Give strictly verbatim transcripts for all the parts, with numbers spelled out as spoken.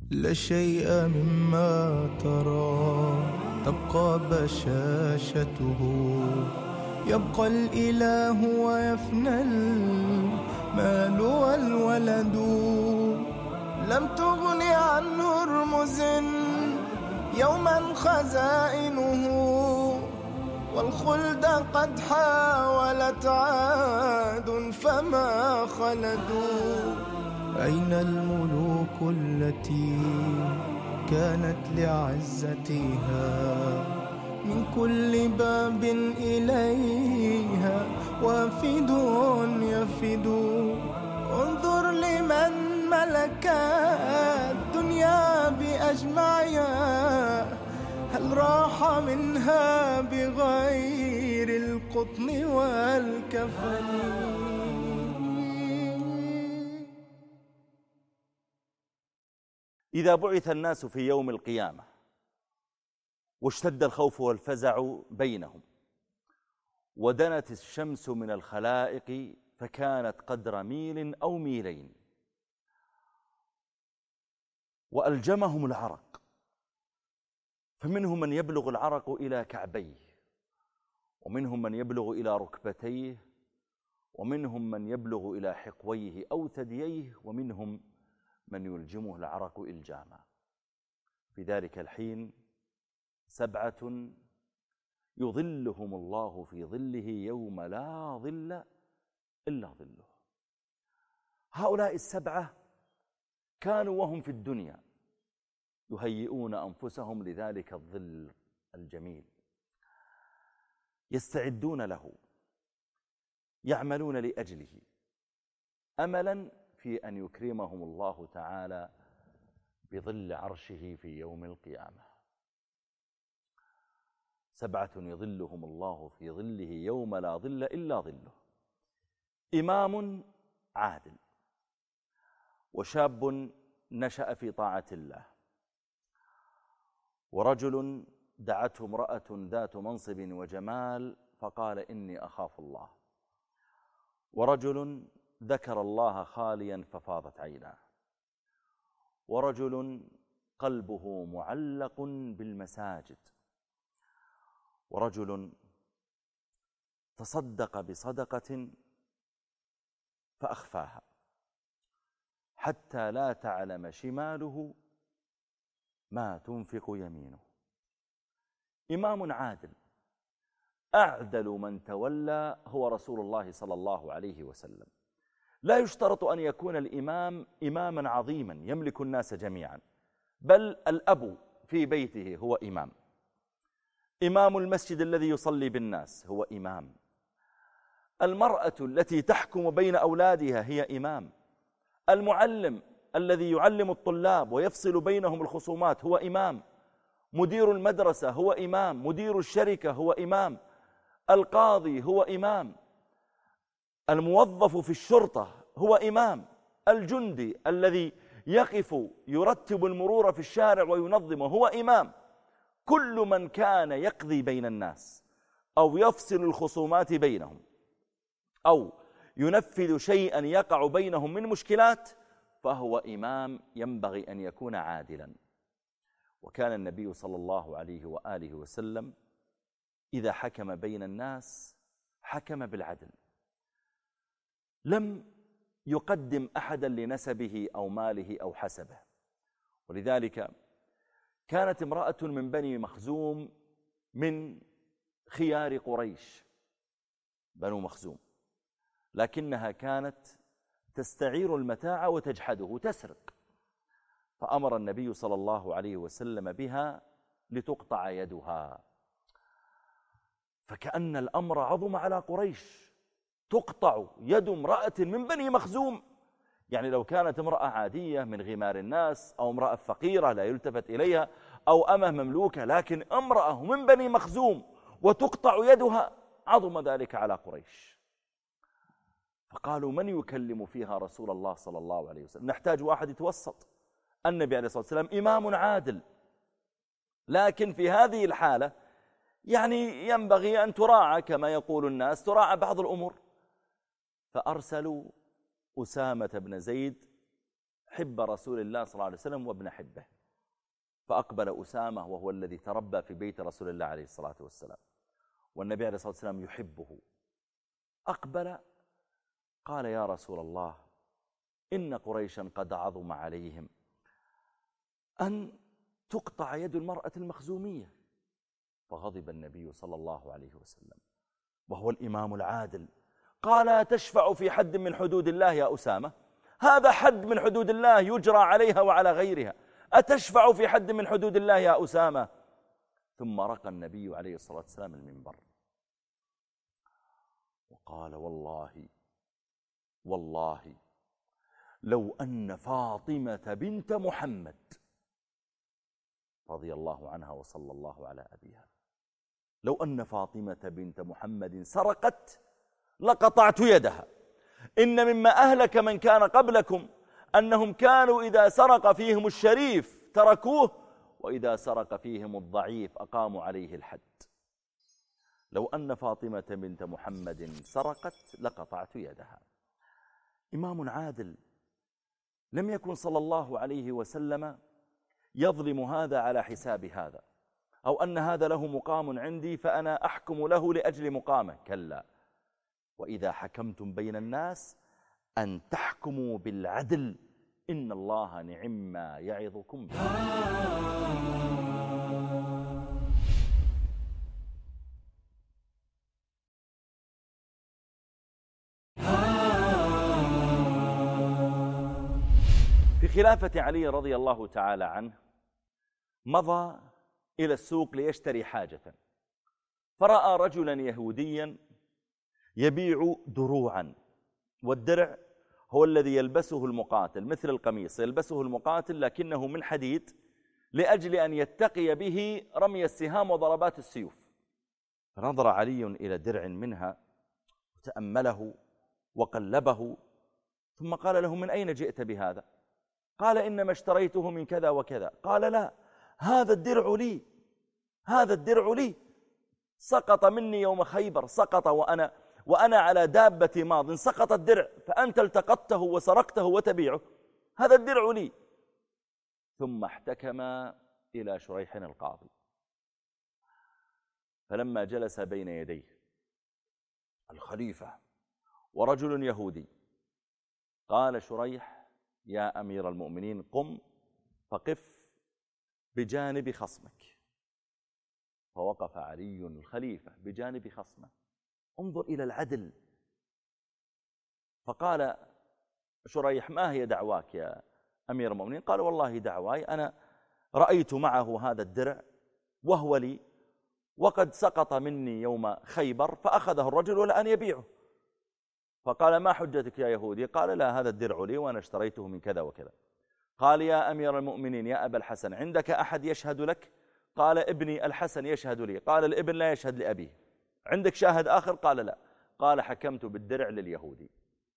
لا شيء مما ترى تبقى بشاشته، يبقى الإله ويفنى المال والولد. لم تغن عنه رمز يوما خزائنه، والخلد قد حاولت عاد فما خلدوا. أين الملوك التي كانت لعزتها من كل باب إليها وافد يفد؟ انظر لمن ملك الدنيا بأجمعها، هل راح منها بغير القطن والكفن؟ إذا بعث الناس في يوم القيامة واشتد الخوف والفزع بينهم، ودنت الشمس من الخلائق فكانت قدر ميل أو ميلين، وألجمهم العرق، فمنهم من يبلغ العرق إلى كعبيه، ومنهم من يبلغ إلى ركبتيه، ومنهم من يبلغ إلى حقويه أو ثدييه، ومنهم من يلجمه العرق إلجاما. في ذلك الحين سبعة يظلهم الله في ظله يوم لا ظل إلا ظله. هؤلاء السبعة كانوا وهم في الدنيا يهيئون أنفسهم لذلك الظل الجميل، يستعدون له، يعملون لأجله، أملا في أن يكرمهم الله تعالى بظل عرشه في يوم القيامة. سبعة يظلهم الله في ظله يوم لا ظل إلا ظله: إمام عادل، وشاب نشأ في طاعة الله، ورجل دعته امرأة ذات منصب وجمال فقال إني أخاف الله، ورجل ذكر الله خاليا ففاضت عيناه، ورجل قلبه معلق بالمساجد، ورجل تصدق بصدقة فأخفاها حتى لا تعلم شماله ما تنفق يمينه. إمام عادل، أعدل من تولى هو رسول الله صلى الله عليه وسلم. لا يشترط أن يكون الإمام إماما عظيما يملك الناس جميعا، بل الأب في بيته هو إمام، إمام المسجد الذي يصلي بالناس هو إمام، المرأة التي تحكم بين أولادها هي إمام، المعلم الذي يعلم الطلاب ويفصل بينهم الخصومات هو إمام، مدير المدرسة هو إمام، مدير الشركة هو إمام، القاضي هو إمام، الموظف في الشرطة هو إمام، الجندي الذي يقف يرتب المرور في الشارع وينظمه هو إمام. كل من كان يقضي بين الناس أو يفصل الخصومات بينهم أو ينفذ شيئا يقع بينهم من مشكلات فهو إمام ينبغي أن يكون عادلا. وكان النبي صلى الله عليه وآله وسلم إذا حكم بين الناس حكم بالعدل، لم يقدم أحدا لنسبه أو ماله أو حسبه. ولذلك كانت امرأة من بني مخزوم من خيار قريش، بنو مخزوم، لكنها كانت تستعير المتاع وتجحده، تسرق، فأمر النبي صلى الله عليه وسلم بها لتقطع يدها، فكأن الأمر عظم على قريش، تقطع يد امرأة من بني مخزوم. يعني لو كانت امرأة عادية من غمار الناس أو امرأة فقيرة لا يلتفت إليها أو أمة مملوكة، لكن امرأة من بني مخزوم وتقطع يدها، عظم ذلك على قريش. فقالوا من يكلم فيها رسول الله صلى الله عليه وسلم؟ نحتاج واحد يتوسط. النبي عليه الصلاة والسلام إمام عادل، لكن في هذه الحالة يعني ينبغي أن تراعى كما يقول الناس، تراعى بعض الأمور. فأرسلوا أسامة بن زيد حب رسول الله صلى الله عليه وسلم وابن حبه. فأقبل أسامة وهو الذي تربى في بيت رسول الله عليه الصلاة والسلام، والنبي عليه الصلاة والسلام يحبه. أقبل قال: يا رسول الله، إن قريشا قد عظم عليهم أن تقطع يد المرأة المخزومية. فغضب النبي صلى الله عليه وسلم وهو الإمام العادل، قال: تشفع في حد من حدود الله يا أسامة؟ هذا حد من حدود الله يجرى عليها وعلى غيرها، أتشفع في حد من حدود الله يا أسامة؟ ثم رقى النبي عليه الصلاة والسلام المنبر وقال: والله والله لو أن فاطمة بنت محمد رضي الله عنها وصلى الله على أبيها، لو أن فاطمة بنت محمد سرقت لقطعت يدها. إن مما أهلك من كان قبلكم أنهم كانوا إذا سرق فيهم الشريف تركوه، وإذا سرق فيهم الضعيف أقاموا عليه الحد. لو أن فاطمة بنت محمد سرقت لقطعت يدها. إمام عادل، لم يكن صلى الله عليه وسلم يظلم هذا على حساب هذا، أو أن هذا له مقام عندي فأنا أحكم له لأجل مقامه، كلا. وإذا حكمتم بين الناس أن تحكموا بالعدل، إن الله نعم ما يعظكم به. في خلافة علي رضي الله تعالى عنه مضى إلى السوق ليشتري حاجة، فرأى رجلا يهوديا يبيع دروعا، والدرع هو الذي يلبسه المقاتل مثل القميص، يلبسه المقاتل لكنه من حديد لأجل أن يتقي به رمي السهام وضربات السيوف. فنظر علي إلى درع منها وتأمله وقلبه، ثم قال له: من أين جئت بهذا؟ قال: إنما اشتريته من كذا وكذا. قال: لا، هذا الدرع لي، هذا الدرع لي، سقط مني يوم خيبر، سقط وأنا وأنا على دابة ماض، سقط الدرع، فأنت التقطته وسرقته وتبيعه، هذا الدرع لي. ثم احتكم إلى شريح القاضي، فلما جلس بين يديه الخليفة ورجل يهودي قال شريح: يا أمير المؤمنين، قم فقف بجانب خصمك. فوقف علي الخليفة بجانب خصمه. انظر إلى العدل. فقال شريح: ما هي دعواك يا أمير المؤمنين؟ قال: والله دعواي أنا رأيت معه هذا الدرع وهو لي، وقد سقط مني يوم خيبر فأخذه الرجل ولا أن يبيعه. فقال: ما حجتك يا يهودي؟ قال: لا، هذا الدرع لي وأنا اشتريته من كذا وكذا. قال: يا أمير المؤمنين يا أبا الحسن، عندك أحد يشهد لك؟ قال: ابني الحسن يشهد لي. قال: الابن لا يشهد لأبيه. عندك شاهد آخر؟ قال: لا. قال: حكمت بالدرع لليهودي.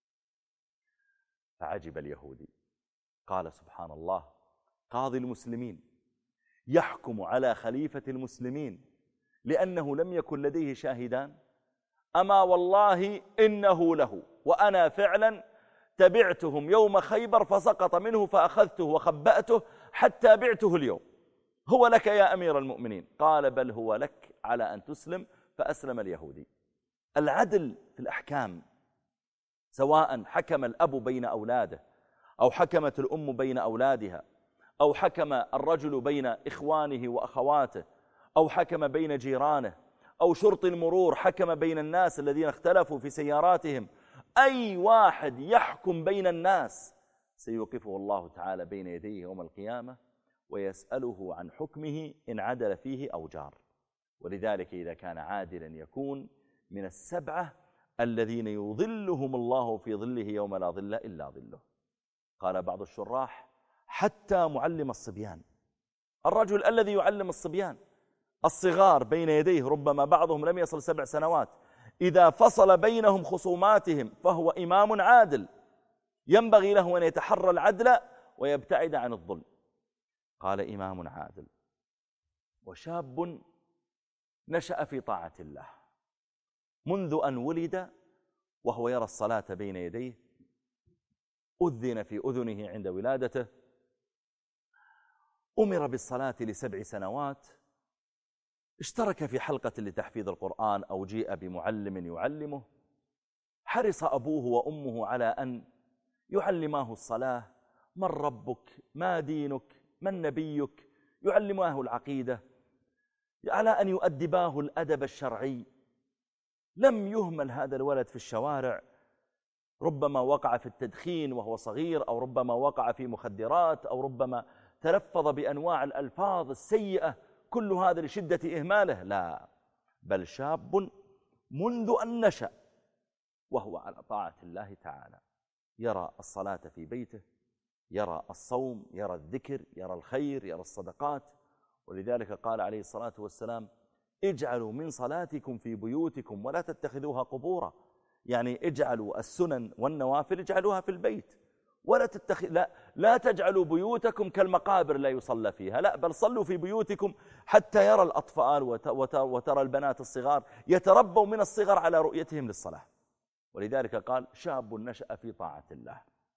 فعجب اليهودي، قال: سبحان الله، قاضي المسلمين يحكم على خليفة المسلمين لأنه لم يكن لديه شاهدان؟ أما والله إنه له، وأنا فعلا تبعتهم يوم خيبر فسقط منه فأخذته وخبأته حتى بعته اليوم، هو لك يا أمير المؤمنين. قال: بل هو لك على أن تسلم. فأسلم اليهودي. العدل في الأحكام، سواء حكم الأب بين أولاده، أو حكمت الأم بين أولادها، أو حكم الرجل بين إخوانه وأخواته، أو حكم بين جيرانه، أو شرطي المرور حكم بين الناس الذين اختلفوا في سياراتهم، أي واحد يحكم بين الناس سيوقفه الله تعالى بين يديه يوم القيامة ويسأله عن حكمه إن عدل فيه أو جار. ولذلك إذا كان عادلا يكون من السبعة الذين يظلهم الله في ظله يوم لا ظل إلا ظله. قال بعض الشراح: حتى معلم الصبيان، الرجل الذي يعلم الصبيان الصغار بين يديه، ربما بعضهم لم يصل سبع سنوات، إذا فصل بينهم خصوماتهم فهو إمام عادل، ينبغي له أن يتحرى العدل ويبتعد عن الظلم. قال: إمام عادل. وشاب نشأ في طاعة الله منذ أن ولد وهو يرى الصلاة بين يديه، أذن في أذنه عند ولادته، أمر بالصلاة لسبع سنوات، اشترك في حلقة لتحفيظ القرآن أو جيء بمعلم يعلمه، حرص أبوه وأمه على أن يعلماه الصلاة، من ربك، ما دينك، من نبيك، يعلماه العقيدة، على أن يؤدباه الأدب الشرعي. لم يهمل هذا الولد في الشوارع، ربما وقع في التدخين وهو صغير، أو ربما وقع في مخدرات، أو ربما تلفظ بأنواع الألفاظ السيئة، كل هذا لشدة إهماله، لا، بل شاب منذ أن نشأ وهو على طاعة الله تعالى، يرى الصلاة في بيته، يرى الصوم، يرى الذكر، يرى الخير، يرى الصدقات. ولذلك قال عليه الصلاة والسلام: اجعلوا من صلاتكم في بيوتكم ولا تتخذوها قبورا، يعني اجعلوا السنن والنوافل اجعلوها في البيت، ولا تتخذ لا, لا تجعلوا بيوتكم كالمقابر لا يصلى فيها، لا، بل صلوا في بيوتكم حتى يرى الأطفال وترى البنات الصغار يتربوا من الصغر على رؤيتهم للصلاة. ولذلك قال: شاب نشأ في طاعة الله،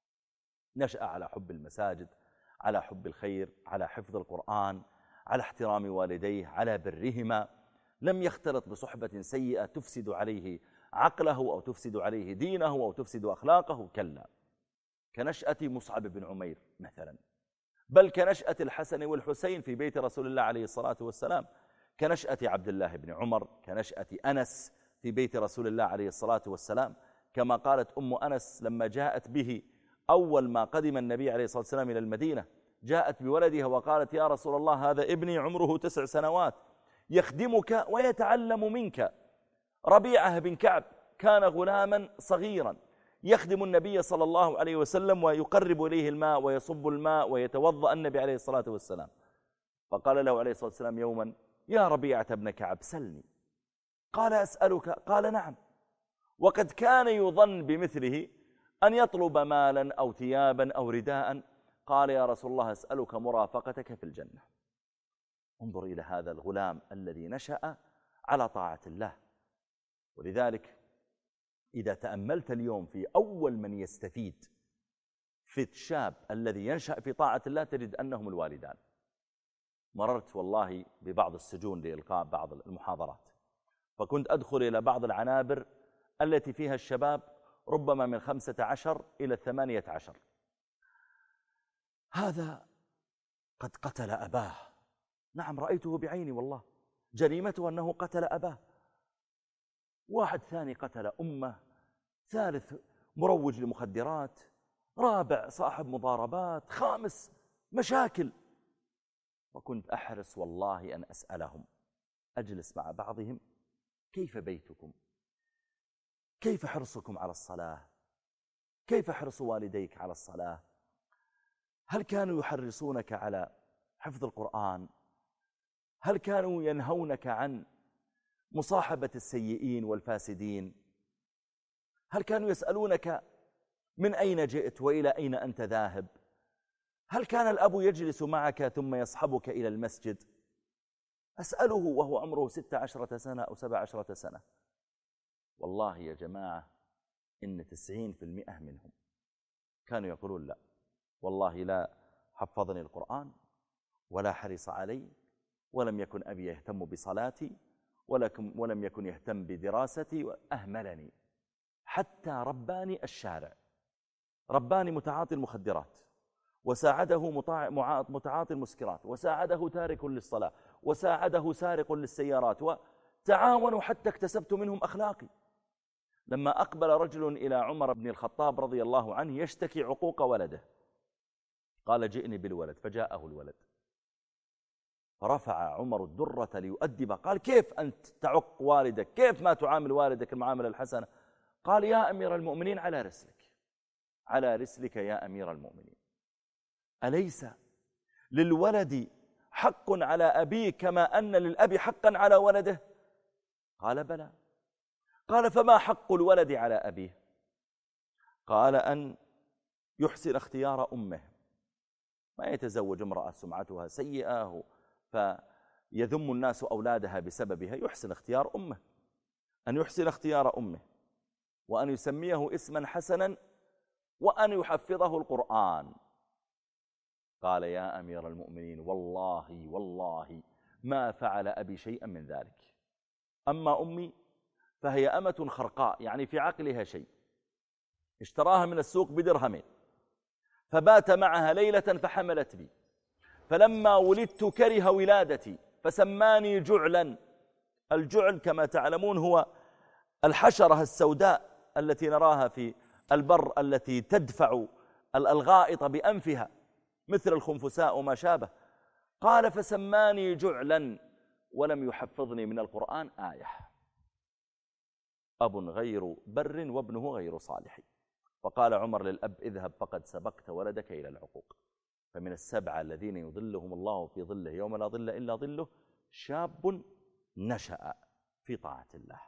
نشأ على حب المساجد، على حب الخير، على حفظ القرآن، على احترام والديه، على برهما، لم يختلط بصحبة سيئة تفسد عليه عقله أو تفسد عليه دينه أو تفسد أخلاقه، كلا، كنشأة مصعب بن عمير مثلا، بل كنشأة الحسن والحسين في بيت رسول الله عليه الصلاة والسلام، كنشأة عبد الله بن عمر، كنشأة أنس في بيت رسول الله عليه الصلاة والسلام. كما قالت أم أنس لما جاءت به أول ما قدم النبي عليه الصلاة والسلام إلى المدينة، جاءت بولدها وقالت: يا رسول الله، هذا ابني عمره تسع سنوات يخدمك ويتعلم منك. ربيعة بن كعب كان غلاما صغيرا يخدم النبي صلى الله عليه وسلم ويقرب إليه الماء ويصب الماء ويتوضأ النبي عليه الصلاة والسلام. فقال له عليه الصلاة والسلام يوما: يا ربيعة بن كعب سلني. قال: أسألك؟ قال: نعم. وقد كان يظن بمثله أن يطلب مالا أو ثيابا أو رداء. قال: يا رسول الله، أسألك مرافقتك في الجنة. انظر إلى هذا الغلام الذي نشأ على طاعة الله. ولذلك إذا تأملت اليوم في أول من يستفيد في الشاب الذي ينشأ في طاعة الله تجد أنهم الوالدان. مررت والله ببعض السجون لإلقاء بعض المحاضرات، فكنت أدخل إلى بعض العنابر التي فيها الشباب ربما من خمسة عشر إلى ثمانية عشر. هذا قد قتل أباه، نعم رأيته بعيني والله، جريمته أنه قتل أباه. واحد ثاني قتل أمه، ثالث مروج لمخدرات، رابع صاحب مضاربات، خامس مشاكل. وكنت أحرص والله أن أسألهم، أجلس مع بعضهم: كيف بيتكم؟ كيف حرصكم على الصلاة؟ كيف حرص والديك على الصلاة؟ هل كانوا يحرصونك على حفظ القرآن؟ هل كانوا ينهونك عن مصاحبة السيئين والفاسدين؟ هل كانوا يسألونك من أين جئت وإلى أين أنت ذاهب؟ هل كان الأب يجلس معك ثم يصحبك إلى المسجد؟ أسأله وهو عمره ست عشرة سنة أو سبع عشرة سنة. والله يا جماعة إن تسعين في المئة منهم كانوا يقولون: لا والله، لا حفظني القرآن ولا حرص علي، ولم يكن أبي يهتم بصلاتي، ولم يكن يهتم بدراستي، وأهملني. حتى رباني الشارع، رباني متعاطي المخدرات، وساعده متعاطي المسكرات، وساعده تارك للصلاة، وساعده سارق للسيارات، وتعاونوا حتى اكتسبت منهم أخلاقي. لما أقبل رجل إلى عمر بن الخطاب رضي الله عنه يشتكي عقوق ولده، قال: جئني بالولد. فجاءه الولد، فرفع عمر الدرة ليؤدب. قال: كيف أنت تعق والدك؟ كيف ما تعامل والدك المعاملة الحسنة؟ قال: يا أمير المؤمنين، على رسلك، على رسلك يا أمير المؤمنين. أليس للولد حق على أبيه كما أن للأب حقا على ولده؟ قال: بلى. قال: فما حق الولد على أبيه؟ قال: أن يحسن اختيار أمه، ما يتزوج امرأة سمعتها سيئة فيذم الناس أولادها بسببها، يحسن اختيار أمه، أن يحسن اختيار أمه، وأن يسميه اسما حسنا وأن يحفظه القرآن. قال يا أمير المؤمنين والله والله ما فعل أبي شيئا من ذلك، أما أمي فهي أمة خرقاء، يعني في عقلها شيء، اشتراها من السوق بدرهمين، فبات معها ليلة فحملت بي، فلما ولدت كره ولادتي فسماني جعلا. الجعل كما تعلمون هو الحشرة السوداء التي نراها في البر التي تدفع الغائط بأنفها مثل الخنفساء وما شابه. قال فسماني جعلا ولم يحفظني من القرآن آية. أب غير بر وابنه غير صالح. فقال عمر للأب اذهب فقد سبقت ولدك إلى العقوق. فمن السبعة الذين يظلهم الله في ظله يوم لا ظل إلا ظله شاب نشأ في طاعة الله.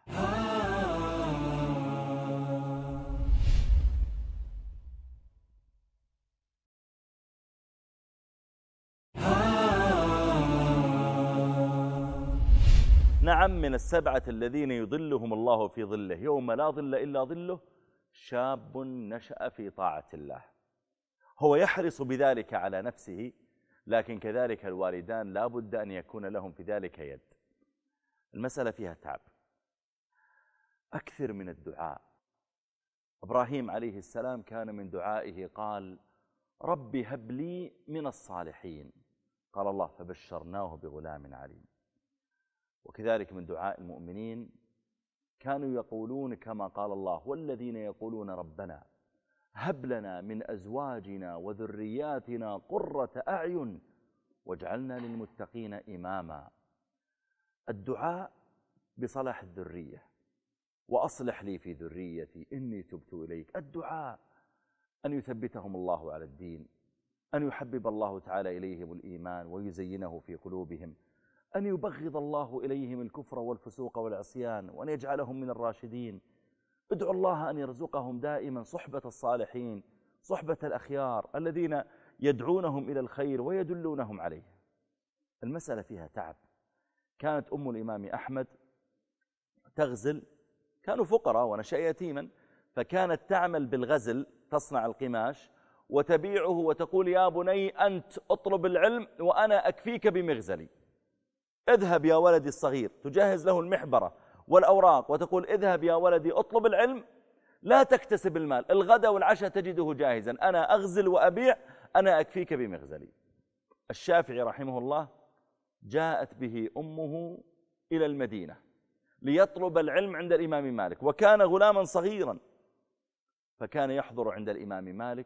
نعم، من السبعة الذين يظلهم الله في ظله يوم لا ظل إلا ظله شاب نشأ في طاعة الله. هو يحرص بذلك على نفسه، لكن كذلك الوالدان لا بد أن يكون لهم في ذلك يد. المسألة فيها تعب. أكثر من الدعاء. إبراهيم عليه السلام كان من دعائه قال رب هب لي من الصالحين، قال الله فبشرناه بغلام عليم. وكذلك من دعاء المؤمنين كانوا يقولون كما قال الله والذين يقولون ربنا هب لنا من أزواجنا وذرياتنا قرة أعين واجعلنا للمتقين إماما. الدعاء بصلاح الذرية، وأصلح لي في ذريتي إني تبت إليك. الدعاء أن يثبتهم الله على الدين، أن يحبب الله تعالى إليهم الإيمان ويزينه في قلوبهم، أن يبغض الله إليهم الكفر والفسوق والعصيان وأن يجعلهم من الراشدين. ادعوا الله أن يرزقهم دائما صحبة الصالحين، صحبة الأخيار الذين يدعونهم إلى الخير ويدلونهم عليه. المسألة فيها تعب. كانت أم الإمام أحمد تغزل، كانوا فقراء ونشأ يتيما، فكانت تعمل بالغزل، تصنع القماش وتبيعه وتقول يا بني أنت اطلب العلم وأنا أكفيك بمغزلي. اذهب يا ولدي الصغير، تجهز له المحبرة والأوراق وتقول اذهب يا ولدي اطلب العلم، لا تكتسب المال، الغداء والعشاء تجده جاهزا، أنا أغزل وأبيع، أنا أكفيك بمغزلي. الشافعي رحمه الله جاءت به أمه إلى المدينة ليطلب العلم عند الإمام مالك، وكان غلاما صغيرا، فكان يحضر عند الإمام مالك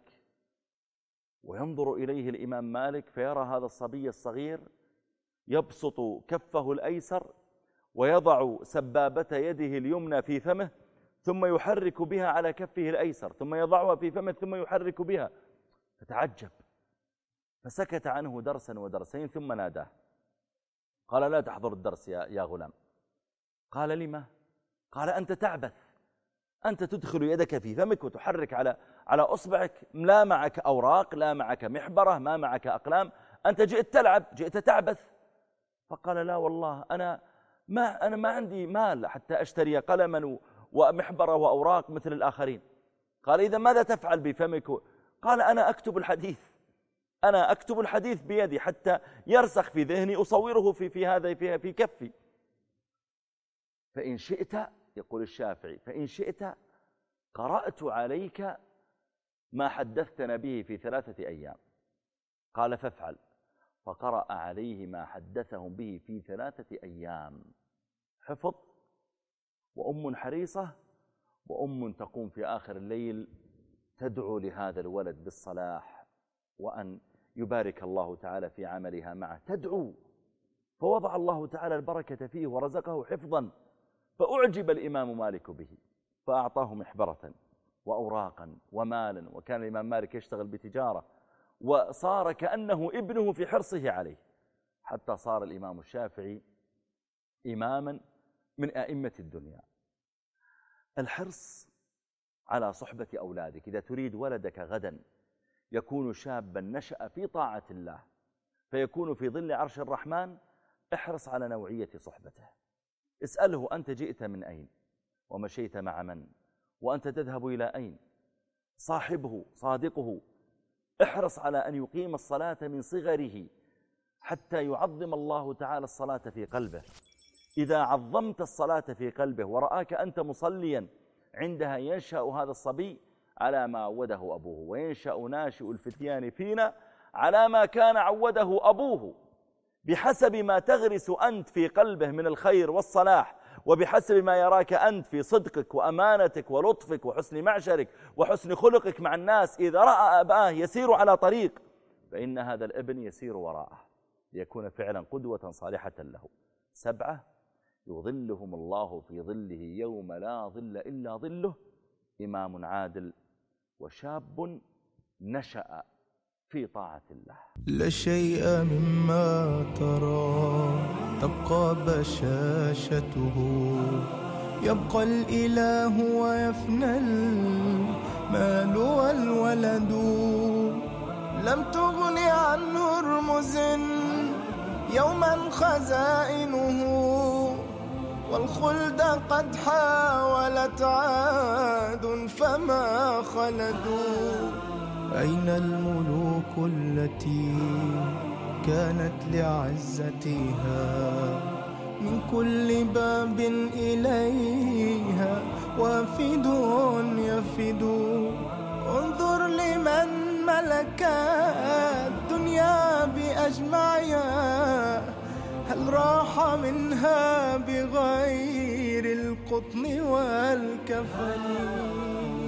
وينظر إليه الإمام مالك فيرى هذا الصبي الصغير يبسط كفه الأيسر ويضع سبابة يده اليمنى في فمه ثم يحرك بها على كفه الأيسر ثم يضعها في فمه ثم يحرك بها، فتعجب فسكت عنه درسا ودرسين ثم ناداه قال لا تحضر الدرس يا, يا غلام. قال لما؟ قال أنت تعبث، أنت تدخل يدك في فمك وتحرك على على أصبعك، لا معك أوراق، لا معك محبرة، ما معك أقلام، أنت جئت تلعب، جئت تعبث. فقال لا والله أنا ما أنا ما عندي مال حتى أشتري قلما ومحبرة وأوراق مثل الآخرين. قال إذا ماذا تفعل بفمك؟ قال أنا أكتب الحديث، أنا أكتب الحديث بيدي حتى يرسخ في ذهني، أصوره في في هذا في في كفي. فإن شئت، يقول الشافعي، فإن شئت قرأت عليك ما حدثتنا به في ثلاثة أيام. قال فافعل. فقرأ عليه ما حدثهم به في ثلاثة أيام، حفظ، وأم حريصة، وأم تقوم في آخر الليل تدعو لهذا الولد بالصلاح وأن يبارك الله تعالى في عملها معه، تدعو، فوضع الله تعالى البركة فيه ورزقه حفظا. فأعجب الإمام مالك به فأعطاه محبرة وأوراقا ومالا، وكان الإمام مالك يشتغل بتجارة، وصار كأنه ابنه في حرصه عليه، حتى صار الإمام الشافعي إماما من أئمة الدنيا. الحرص على صحبة أولادك. إذا تريد ولدك غدا يكون شابا نشأ في طاعة الله فيكون في ظل عرش الرحمن، احرص على نوعية صحبته. اسأله أنت جئت من أين ومشيت مع من وأنت تذهب إلى أين. صاحبه صادقه، احرص على أن يقيم الصلاة من صغره حتى يعظم الله تعالى الصلاة في قلبه. إذا عظمت الصلاة في قلبه ورآك أنت مصليا عندها ينشأ هذا الصبي على ما عوده أبوه، وينشأ ناشئ الفتيان فينا على ما كان عوده أبوه، بحسب ما تغرس أنت في قلبه من الخير والصلاح، وبحسب ما يراك أنت في صدقك وأمانتك ولطفك وحسن معشرك وحسن خلقك مع الناس. إذا رأى أباه يسير على طريق فإن هذا الابن يسير وراءه ليكون فعلا قدوة صالحة له. سبعة يظلهم الله في ظله يوم لا ظل إلا ظله: إمام عادل، وشاب نشأ في طاعة الله. لا شيء مما ترى تبقى بشاشته، يبقى الإله ويفنى المال والولد. لم تغن عن هرمز يوما خزائنه، والخلد قد حاولت عاد فما خلدوا. أين الملوك التي كانت لعزتها من كل باب إليها وافد يفد؟ انظر لمن ملك الدنيا بأجمعها، هل راح منها بغير القطن والكفن؟